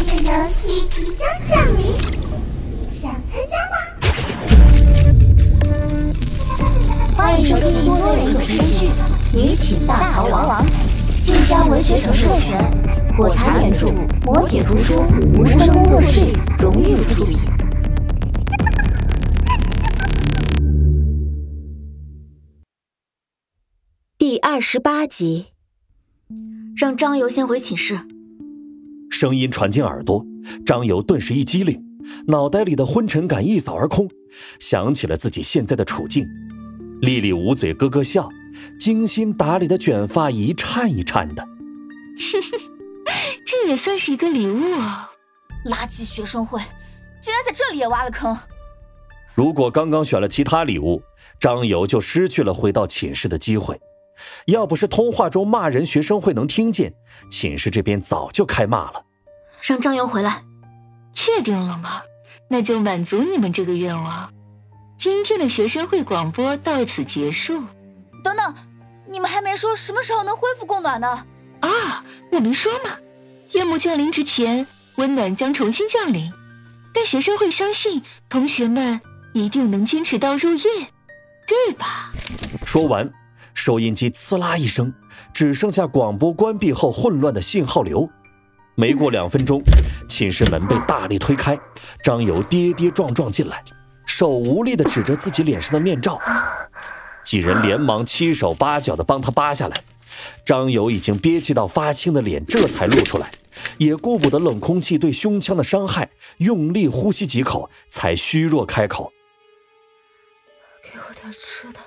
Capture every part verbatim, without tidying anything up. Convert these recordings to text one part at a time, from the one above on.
的游戏即将降临，想参加吗？ 欢迎收听多人有声剧《女寝大逃亡》，晋江文学城授权，火柴原著，磨铁图书，无声工作室荣誉出品。第二十八集，让张游先回寝室。 声音传进耳朵，张游顿时一激灵，脑袋里的昏沉感一扫而空，想起了自己现在的处境。丽丽捂嘴咯咯笑，精心打理的卷发一颤一颤的。 这也算是一个礼物啊！ 垃圾学生会竟然在这里也挖了坑。 如果刚刚选了其他礼物，张游就失去了回到寝室的机会。要不是通话中骂人学生会能听见，寝室这边早就开骂了。 让张游回来。 确定了吗？那就满足你们这个愿望。今天的学生会广播到此结束。 等等，你们还没说什么时候能恢复供暖呢？ 啊，我没说吗？天幕降临之前，温暖将重新降临。但学生会相信，同学们一定能坚持到入夜，对吧？ 说完，收音机呲啦一声，只剩下广播关闭后混乱的信号流。没过两分钟，寝室门被大力推开，张游跌跌撞撞进来，手无力地指着自己脸上的面罩。几人连忙七手八脚地帮他扒下来。张游已经憋气到发青的脸这才露出来，也顾不得冷空气对胸腔的伤害，用力呼吸几口，才虚弱开口： 给我点吃的。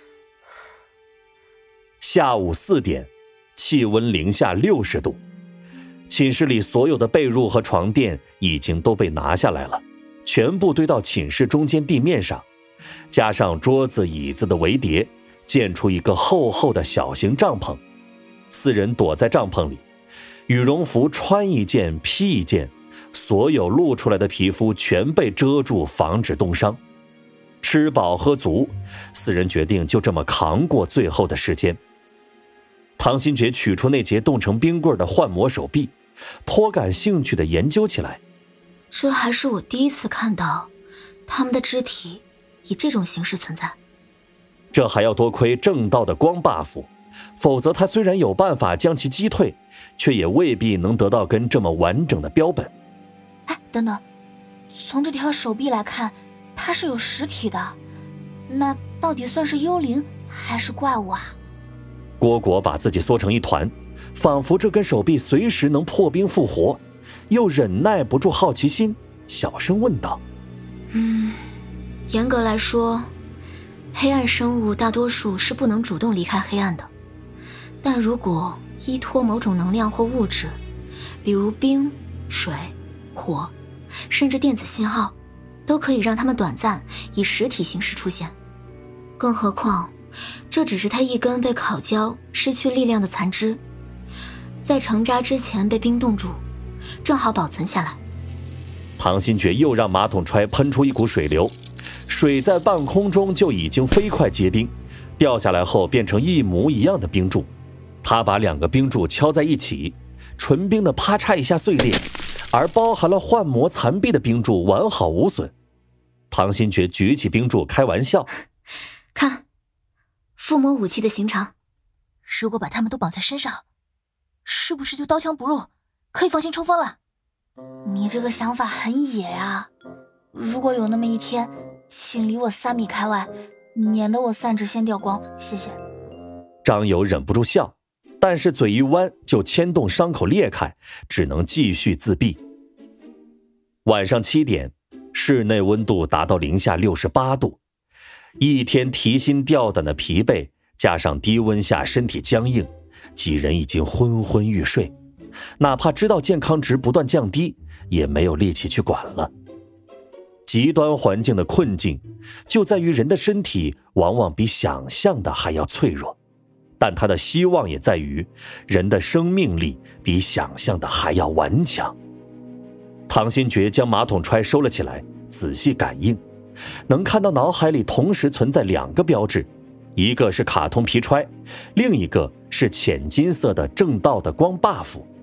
下午四点，气温零下六十度，寝室里所有的被褥和床垫已经都被拿下来了，全部堆到寝室中间地面上，加上桌子椅子的围叠，建出一个厚厚的小型帐篷。四人躲在帐篷里，羽绒服穿一件披一件，所有露出来的皮肤全被遮住，防止冻伤。吃饱喝足，四人决定就这么扛过最后的时间。唐新觉取出那截冻成冰棍的幻魔手臂，颇感兴趣地研究起来。 这还是我第一次看到他们的肢体以这种形式存在。 这还要多亏正道的光 buff， 否则他虽然有办法将其击退，却也未必能得到根这么完整的标本。 哎，等等，从这条手臂来看，它是有实体的，那到底算是幽灵还是怪物啊？ 蝈蝈把自己缩成一团，仿佛这根手臂随时能破冰复活，又忍耐不住好奇心，小声问道： 嗯，严格来说，黑暗生物大多数是不能主动离开黑暗的，但如果依托某种能量或物质，比如冰、水、火，甚至电子信号，都可以让它们短暂以实体形式出现。更何况这只是它一根被烤焦失去力量的残枝，在成渣之前被冰冻住，正好保存下来。 唐新觉又让马桶揣喷出一股水流，水在半空中就已经飞快结冰，掉下来后变成一模一样的冰柱。他把两个冰柱敲在一起，纯冰的啪嚓一下碎裂，而包含了幻魔残壁的冰柱完好无损。唐新觉举起冰柱开玩笑： 看，附魔武器的形成。 如果把他们都绑在身上，是不是就刀枪不入，可以放心冲锋了？ 你这个想法很野啊！如果有那么一天，请离我三米开外，免得我散值先掉光，谢谢。 张游忍不住笑，但是嘴一弯就牵动伤口裂开，只能继续自闭。晚上七点，室内温度达到零下六十八度，一天提心吊胆的疲惫，加上低温下身体僵硬，几人已经昏昏欲睡，哪怕知道健康值不断降低，也没有力气去管了。极端环境的困境就在于人的身体往往比想象的还要脆弱，但它的希望也在于人的生命力比想象的还要顽强。唐新觉将马桶揣收了起来，仔细感应，能看到脑海里同时存在两个标志，一个是卡通皮揣，另一个是浅金色的正道的光 buff。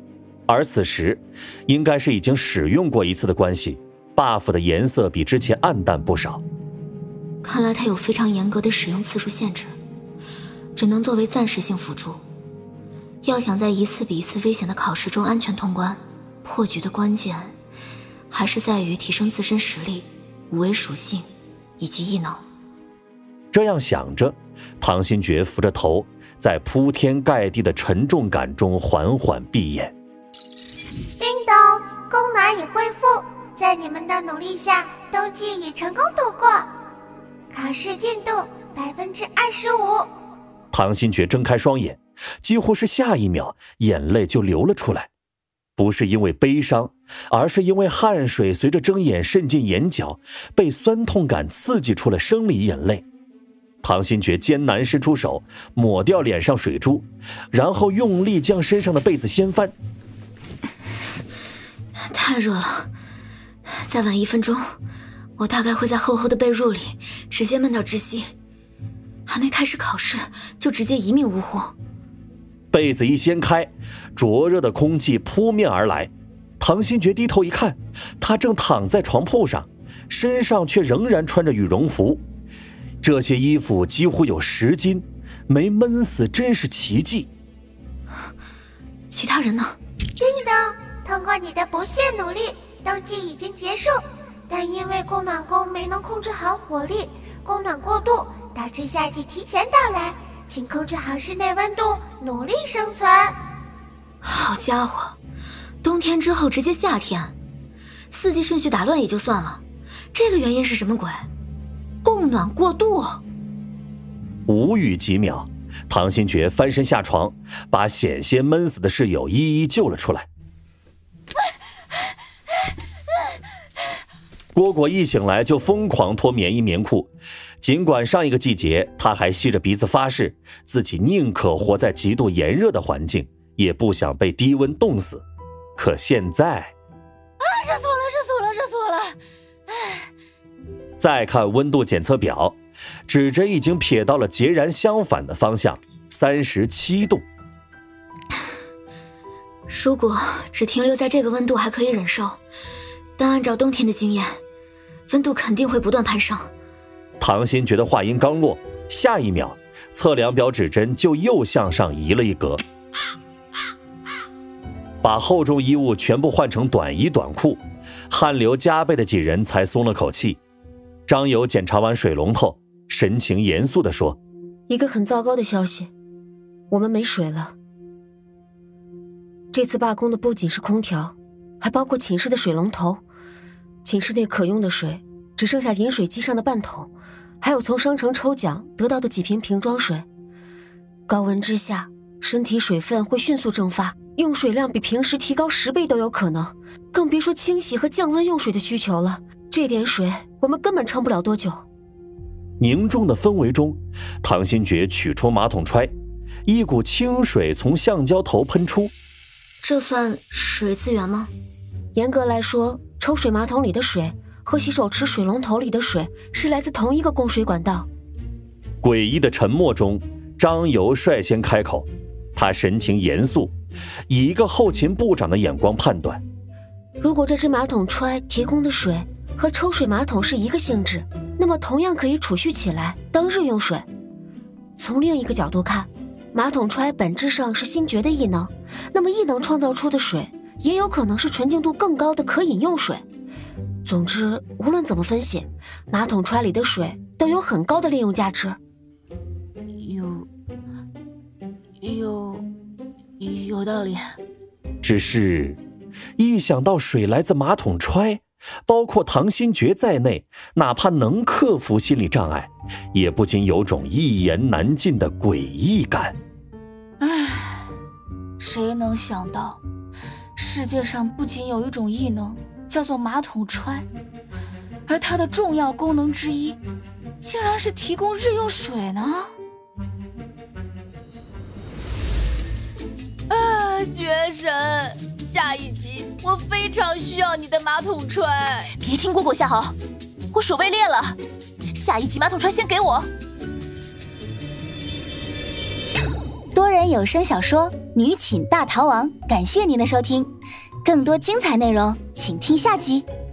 而此时应该是已经使用过一次的关系， buff 的颜色比之前暗淡不少。 看来它有非常严格的使用次数限制，只能作为暂时性辅助。要想在一次比一次危险的考试中安全通关，破局的关键还是在于提升自身实力、五维属性以及异能。 这样想着，唐新觉扶着头，在铺天盖地的沉重感中缓缓闭眼。 叮咚，供暖已恢复，在你们的努力下，冬季已成功度过。考试进度百分之二十五。 唐新觉睁开双眼，几乎是下一秒，眼泪就流了出来。不是因为悲伤，而是因为汗水随着睁眼渗进眼角，被酸痛感刺激出了生理眼泪。唐新觉艰难伸出手，抹掉脸上水珠，然后用力将身上的被子掀翻。 太热了，再晚一分钟，我大概会在厚厚的被褥里直接闷到窒息，还没开始考试就直接一命呜呼。 被子一掀开，灼热的空气扑面而来。唐新觉低头一看，他正躺在床铺上，身上却仍然穿着羽绒服。这些衣服几乎有十斤，没闷死真是奇迹。 其他人呢？ 叮咚，通过你的不懈努力，冬季已经结束，但因为供暖宫没能控制好火力，供暖过度，导致夏季提前到来，请控制好室内温度，努力生存。 好家伙，冬天之后直接夏天，四季顺序打乱也就算了，这个原因是什么鬼？供暖过度。 无语几秒，唐新觉翻身下床，把险些闷死的室友一一救了出来。蝈蝈一醒来就疯狂脱棉衣棉裤，尽管上一个季节他还吸着鼻子发誓自己宁可活在极度炎热的环境，也不想被低温冻死，可现在啊，热死我了，热死我了，热死我了！唉。 再看温度检测表，指针已经撇到了截然相反的方向，三十七度。 如果只停留在这个温度还可以忍受，但按照冬天的经验，温度肯定会不断攀升。 唐新觉的话音刚落，下一秒测量表指针就又向上移了一格。把厚重衣物全部换成短衣短裤，汗流浃背的几人才松了口气。张友检查完水龙头，神情严肃地说： 一个很糟糕的消息，我们没水了。这次罢工的不仅是空调，还包括寝室的水龙头，寝室内可用的水只剩下饮水机上的半桶，还有从商城抽奖得到的几瓶瓶装水。高温之下，身体水分会迅速蒸发，用水量比平时提高十倍都有可能，更别说清洗和降温用水的需求了。这点水我们根本撑不了多久。 凝重的氛围中，唐新觉取出马桶揣，一股清水从橡胶头喷出。 这算水资源吗？ 严格来说，抽水马桶里的水和洗手池水龙头里的水是来自同一个供水管道。 诡异的沉默中，张游率先开口，他神情严肃，以一个后勤部长的眼光判断， 如果这只马桶揣提供的水和抽水马桶是一个性质，那么同样可以储蓄起来当日用水。从另一个角度看，马桶揣本质上是星爵的异能，那么异能创造出的水也有可能是纯净度更高的可饮用水。总之，无论怎么分析，马桶揣里的水都有很高的利用价值。 有有有道理。 只是一想到水来自马桶揣，包括唐新觉在内，哪怕能克服心理障碍，也不禁有种一言难尽的诡异感。 唉，谁能想到，世界上不仅有一种异能叫做马桶揣，而它的重要功能之一，竟然是提供日用水呢？啊，绝神！下一集我非常需要你的马桶揣。 别听蝈蝈下好，我手被裂了，下一集马桶揣先给我。 多人有声小说《女寝大逃亡》，感谢您的收听，更多精彩内容请听下集。